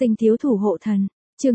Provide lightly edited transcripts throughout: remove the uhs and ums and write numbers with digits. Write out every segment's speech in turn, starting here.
Sinh thiếu thủ hộ thần, chương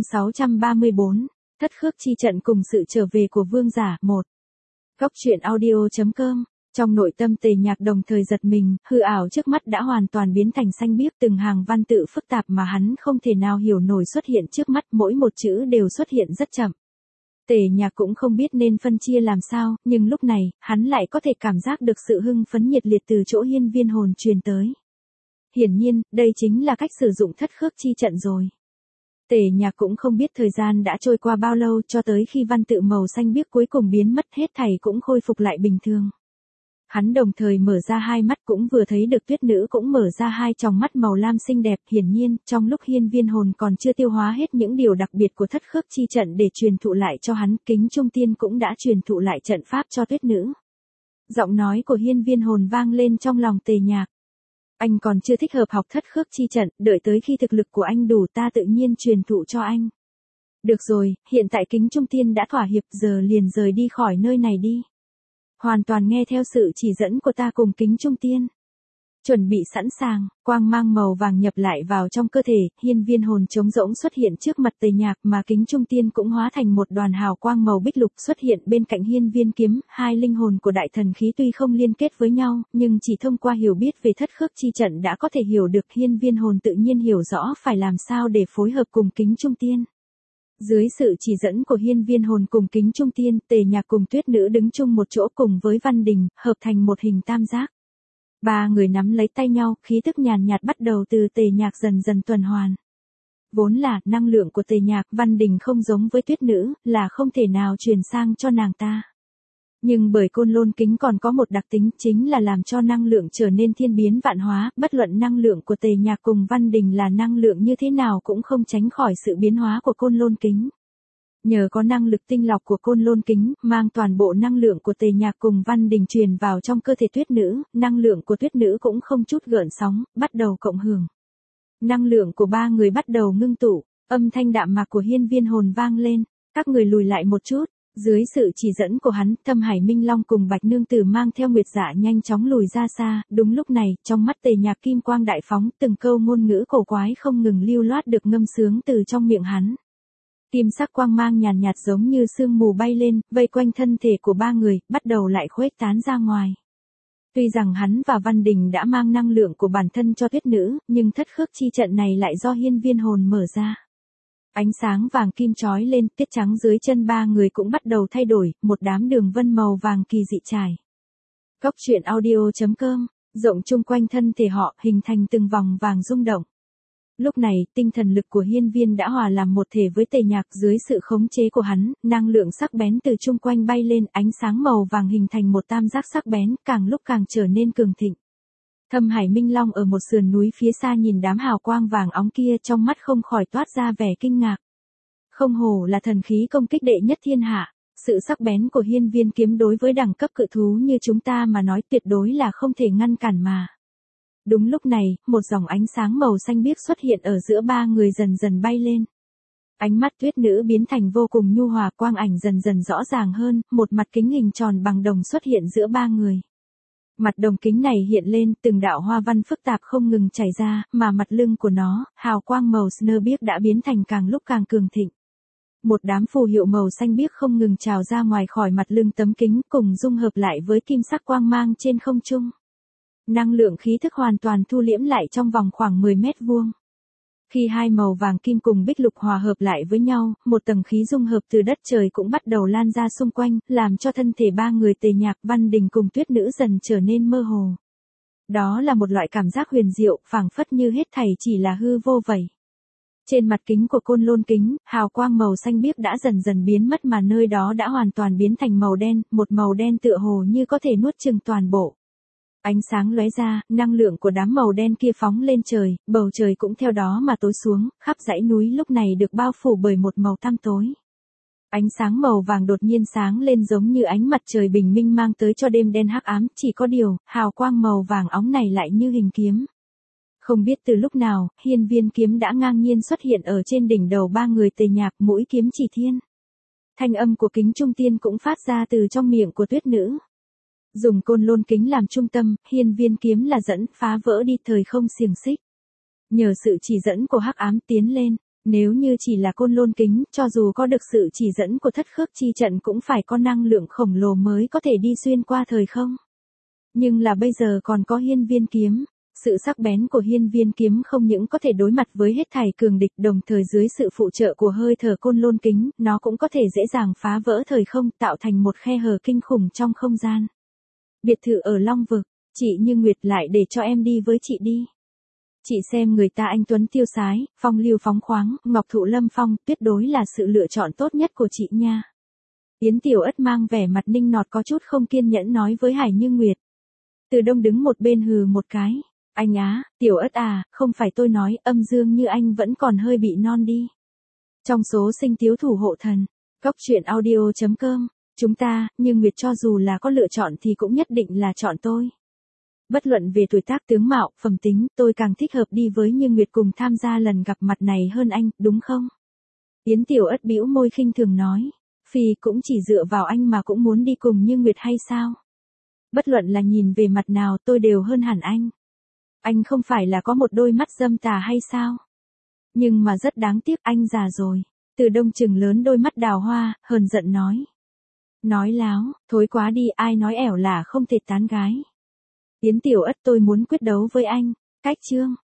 634, thất khước chi trận cùng sự trở về của vương giả, 1. Góc truyện audio.com, trong nội tâm Tề Nhạc đồng thời giật mình, hư ảo trước mắt đã hoàn toàn biến thành xanh biếc, từng hàng văn tự phức tạp mà hắn không thể nào hiểu nổi xuất hiện trước mắt, mỗi một chữ đều xuất hiện rất chậm. Tề Nhạc cũng không biết nên phân chia làm sao, nhưng lúc này, hắn lại có thể cảm giác được sự hưng phấn nhiệt liệt từ chỗ hiên viên hồn truyền tới. Hiển nhiên, đây chính là cách sử dụng thất khước chi trận rồi. Tề Nhạc cũng không biết thời gian đã trôi qua bao lâu cho tới khi văn tự màu xanh biếc cuối cùng biến mất, hết thảy cũng khôi phục lại bình thường. Hắn đồng thời mở ra hai mắt, cũng vừa thấy được Tuyết Nữ cũng mở ra hai tròng mắt màu lam xinh đẹp. Hiển nhiên, trong lúc hiên viên hồn còn chưa tiêu hóa hết những điều đặc biệt của thất khước chi trận để truyền thụ lại cho hắn, Kính Trung Tiên cũng đã truyền thụ lại trận pháp cho Tuyết Nữ. Giọng nói của hiên viên hồn vang lên trong lòng Tề Nhạc. Anh còn chưa thích hợp học thất khước chi trận, đợi tới khi thực lực của anh đủ ta tự nhiên truyền thụ cho anh. Được rồi, hiện tại Kính Trung Tiên đã thỏa hiệp, giờ liền rời đi khỏi nơi này đi. Hoàn toàn nghe theo sự chỉ dẫn của ta cùng Kính Trung Tiên. Chuẩn bị sẵn sàng, quang mang màu vàng nhập lại vào trong cơ thể, hiên viên hồn trống rỗng xuất hiện trước mặt Tề Nhạc, mà Kính Trung Tiên cũng hóa thành một đoàn hào quang màu bích lục xuất hiện bên cạnh hiên viên kiếm. Hai linh hồn của đại thần khí tuy không liên kết với nhau, nhưng chỉ thông qua hiểu biết về thất khước chi trận đã có thể hiểu được. Hiên viên hồn tự nhiên hiểu rõ phải làm sao để phối hợp cùng Kính Trung Tiên. Dưới sự chỉ dẫn của hiên viên hồn cùng Kính Trung Tiên, Tề Nhạc cùng Tuyết Nữ đứng chung một chỗ cùng với Văn Đình, hợp thành một hình tam giác. Ba người nắm lấy tay nhau, khí tức nhàn nhạt bắt đầu từ Tề Nhạc dần dần tuần hoàn. Vốn là, năng lượng của Tề Nhạc, Văn Đình không giống với Tuyết Nữ, là không thể nào truyền sang cho nàng ta. Nhưng bởi Côn Lôn Kính còn có một đặc tính, chính là làm cho năng lượng trở nên thiên biến vạn hóa, bất luận năng lượng của Tề Nhạc cùng Văn Đình là năng lượng như thế nào cũng không tránh khỏi sự biến hóa của Côn Lôn Kính. Nhờ có năng lực tinh lọc của Côn Lôn Kính, mang toàn bộ năng lượng của Tề Nhạc cùng Văn Đình truyền vào trong cơ thể Tuyết Nữ, năng lượng của Tuyết Nữ cũng không chút gợn sóng, bắt đầu cộng hưởng. Năng lượng của ba người bắt đầu ngưng tụ, âm thanh đạm mạc của hiên viên hồn vang lên, các người lùi lại một chút. Dưới sự chỉ dẫn của hắn, Thâm Hải Minh Long cùng Bạch Nương Tử mang theo Nguyệt Dạ nhanh chóng lùi ra xa. Đúng lúc này, trong mắt Tề Nhạc kim quang đại phóng, từng câu ngôn ngữ cổ quái không ngừng lưu loát được ngâm sướng từ trong miệng hắn. Kim sắc quang mang nhàn nhạt giống như sương mù bay lên, vây quanh thân thể của ba người, bắt đầu lại khuếch tán ra ngoài. Tuy rằng hắn và Văn Đình đã mang năng lượng của bản thân cho Tuyết Nữ, nhưng thất khước chi trận này lại do hiên viên hồn mở ra. Ánh sáng vàng kim chói lên, tiết trắng dưới chân ba người cũng bắt đầu thay đổi, một đám đường vân màu vàng kỳ dị trải. Góc truyện audio.com, rộng chung quanh thân thể họ, hình thành từng vòng vàng rung động. Lúc này, tinh thần lực của hiên viên đã hòa làm một thể với Tề Nhạc, dưới sự khống chế của hắn, năng lượng sắc bén từ chung quanh bay lên, ánh sáng màu vàng hình thành một tam giác sắc bén, càng lúc càng trở nên cường thịnh. Thâm Hải Minh Long ở một sườn núi phía xa nhìn đám hào quang vàng óng kia, trong mắt không khỏi toát ra vẻ kinh ngạc. Không hổ là thần khí công kích đệ nhất thiên hạ, sự sắc bén của hiên viên kiếm đối với đẳng cấp cự thú như chúng ta mà nói tuyệt đối là không thể ngăn cản mà. Đúng lúc này, một dòng ánh sáng màu xanh biếc xuất hiện ở giữa ba người dần dần bay lên. Ánh mắt Tuyết Nữ biến thành vô cùng nhu hòa, quang ảnh dần dần rõ ràng hơn, một mặt kính hình tròn bằng đồng xuất hiện giữa ba người. Mặt đồng kính này hiện lên, từng đạo hoa văn phức tạp không ngừng chảy ra, mà mặt lưng của nó, hào quang màu snơ biếc đã biến thành càng lúc càng cường thịnh. Một đám phù hiệu màu xanh biếc không ngừng trào ra ngoài khỏi mặt lưng tấm kính, cùng dung hợp lại với kim sắc quang mang trên không trung. Năng lượng khí thức hoàn toàn thu liễm lại trong vòng khoảng 10 mét vuông. Khi hai màu vàng kim cùng bích lục hòa hợp lại với nhau, một tầng khí dung hợp từ đất trời cũng bắt đầu lan ra xung quanh, làm cho thân thể ba người Tề Nhạc, Văn Đình cùng Tuyết Nữ dần trở nên mơ hồ. Đó là một loại cảm giác huyền diệu, phảng phất như hết thảy chỉ là hư vô vậy. Trên mặt kính của Côn Lôn Kính, hào quang màu xanh biếc đã dần dần biến mất mà nơi đó đã hoàn toàn biến thành màu đen, một màu đen tựa hồ như có thể nuốt chửng toàn bộ. Ánh sáng lóe ra, năng lượng của đám màu đen kia phóng lên trời, bầu trời cũng theo đó mà tối xuống, khắp dãy núi lúc này được bao phủ bởi một màu tăm tối. Ánh sáng màu vàng đột nhiên sáng lên giống như ánh mặt trời bình minh mang tới cho đêm đen hắc ám, chỉ có điều, hào quang màu vàng óng này lại như hình kiếm. Không biết từ lúc nào, hiên viên kiếm đã ngang nhiên xuất hiện ở trên đỉnh đầu ba người Tề Nhạc, mũi kiếm chỉ thiên. Thanh âm của Kính Trung Tiên cũng phát ra từ trong miệng của Tuyết Nữ. Dùng Côn Lôn Kính làm trung tâm, hiên viên kiếm là dẫn phá vỡ đi thời không xiềng xích. Nhờ sự chỉ dẫn của hắc ám tiến lên, nếu như chỉ là Côn Lôn kính, cho dù có được sự chỉ dẫn của thất khước chi trận cũng phải có năng lượng khổng lồ mới có thể đi xuyên qua thời không. Nhưng là bây giờ còn có hiên viên kiếm. Sự sắc bén của hiên viên kiếm không những có thể đối mặt với hết thảy cường địch, đồng thời dưới sự phụ trợ của hơi thở Côn Lôn kính, nó cũng có thể dễ dàng phá vỡ thời không, tạo thành một khe hở kinh khủng trong không gian. Biệt thự ở Long Vực, chị Như Nguyệt lại để cho em đi với chị đi. Chị xem người ta anh tuấn tiêu sái, phong lưu phóng khoáng, ngọc thụ lâm phong, tuyệt đối là sự lựa chọn tốt nhất của chị nha. Yến Tiểu Ất mang vẻ mặt ninh nọt có chút không kiên nhẫn nói với Hải Như Nguyệt. Từ Đông đứng một bên hừ một cái. Anh á, Tiểu Ất à, không phải tôi nói, âm dương như anh vẫn còn hơi bị non đi. Trong số sinh tiếu thủ hộ thần, Cóc truyện audio.com, chúng ta, Như Nguyệt cho dù là có lựa chọn thì cũng nhất định là chọn tôi. Bất luận về tuổi tác tướng mạo, phẩm tính, tôi càng thích hợp đi với Như Nguyệt cùng tham gia lần gặp mặt này hơn anh, đúng không? Yến Tiểu Ất bĩu môi khinh thường nói, Phi cũng chỉ dựa vào anh mà cũng muốn đi cùng Như Nguyệt hay sao? Bất luận là nhìn về mặt nào tôi đều hơn hẳn anh. Anh không phải là có một đôi mắt dâm tà hay sao? Nhưng mà rất đáng tiếc anh già rồi. Từ Đông trừng lớn đôi mắt đào hoa, hờn giận nói. Nói láo, thối quá đi, ai nói ẻo là không thể tán gái. Yến Tiểu Ất tôi muốn quyết đấu với anh. Cách chương.